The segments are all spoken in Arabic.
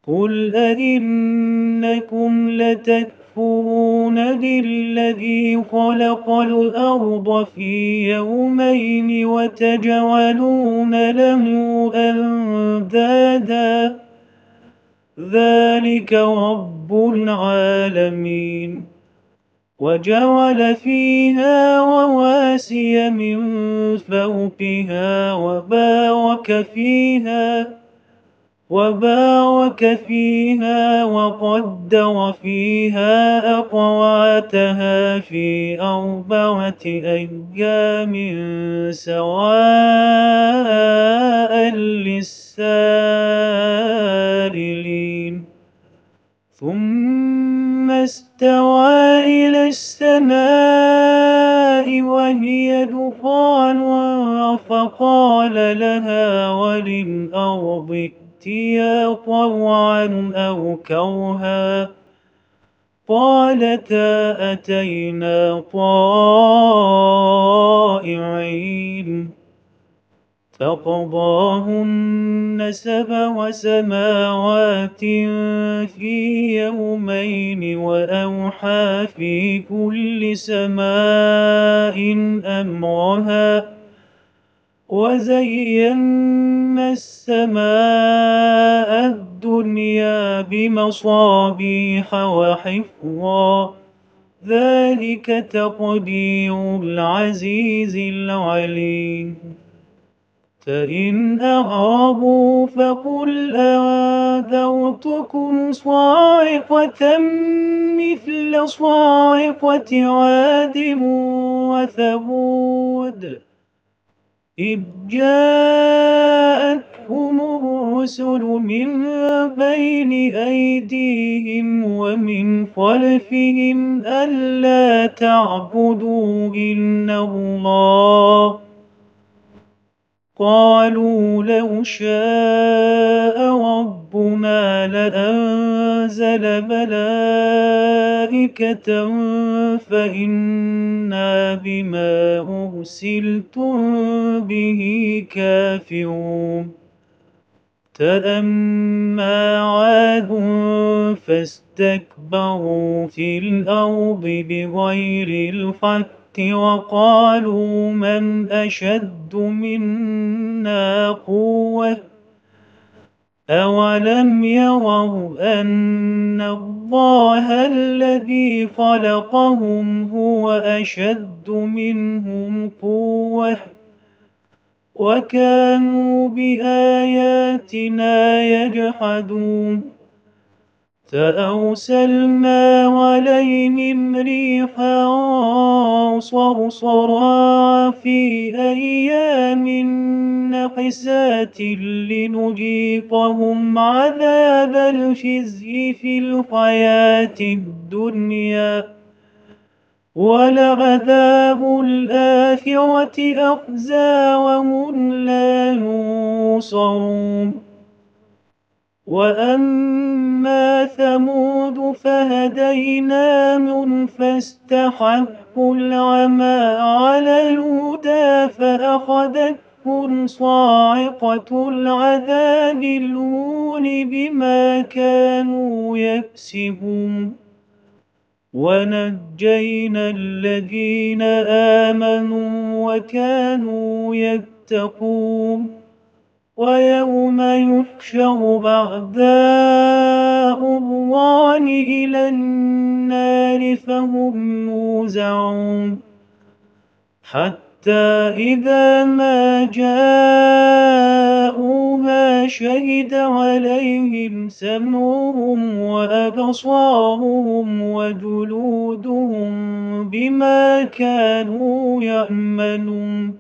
قل أئنكم لتكفرون بالذي خلق الأرض في يومين وتجعلون له أندادا ذلك رب العالمين. وجعل فيها رواسي من فوقها وبارك فيها وقدر فيها أقواتها في 4 أيام سواء للسائلين. ثم استوى إلى السماء وهي دخان فقال لها وللأرض ائتيا طوعا أو كرها قالتا أتينا طائعين. فقضاهن 7 سماوات في يومين وأوحى في كل سماء أمرها وزينا السماء الدنيا بمصابيح وحفظا ذلك تقدير العزيز العليم. فإن أعرضوا فقل أنذرتكم صاعقة مثل صاعقة عاد وثمود إذ جاءتهم الرسل من بين أيديهم ومن خلفهم ألا تعبدوا إلا الله قالوا لو شاء ربنا لأنزل ملائكة فإنا بما أرسلتم به كافرون. فأما عاد فاستكبروا في الأرض بغير الحق وقالوا من أشد منا قوة أولم يروا أن الله الذي خلقهم هو أشد منهم قوة وكانوا بآياتنا يجحدون. فأرسلنا عليهم ريحا صرصرا في أيام نحسات لنذيقهم عذاب الخزي في الحياة الدنيا ولعذاب الآخرة أخزى وهم لا ينصرون. وأما ثمود فهديناهم فاستحبوا العمى على الهدى فأخذتهم صاعقة العذاب الهون بما كانوا يكسبون. ونجينا الذين آمنوا وكانوا يتقون. ويوم يحشر أعداء الله إلى النار فهم يوزعون حتى إذا ما جاءوها شهد عليهم سمعهم وأبصارهم وجلودهم بما كانوا يعملون.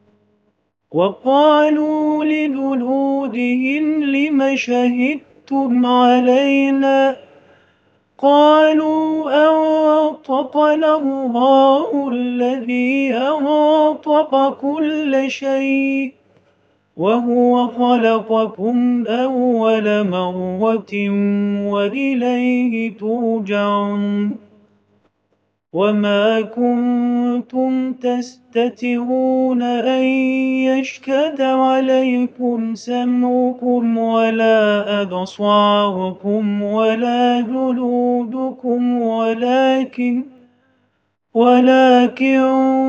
وقالوا لجلودهم لم شهدتم علينا قالوا أنطقنا الله الذي أنطق كل شيء وهو خلقكم أول مرة وإليه ترجعون. وما كنتم تستترون أن يشهد عليكم سمعكم ولا أبصاركم ولا جلودكم ولكن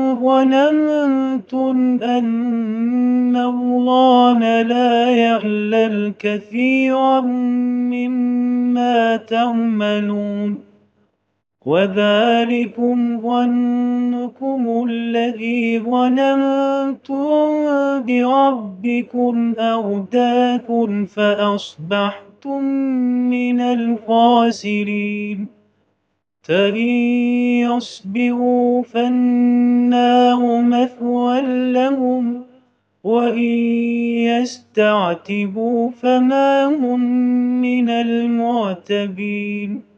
ظننتم أن الله لا يعلم كثيرا مما تعملون وذلكم ظنكم الذي ظننتم بربكم أرداكم فأصبحتم من الخاسرين فإن يصبروا فالنار مثوى لهم وإن يستعتبوا فما هم من المعتبين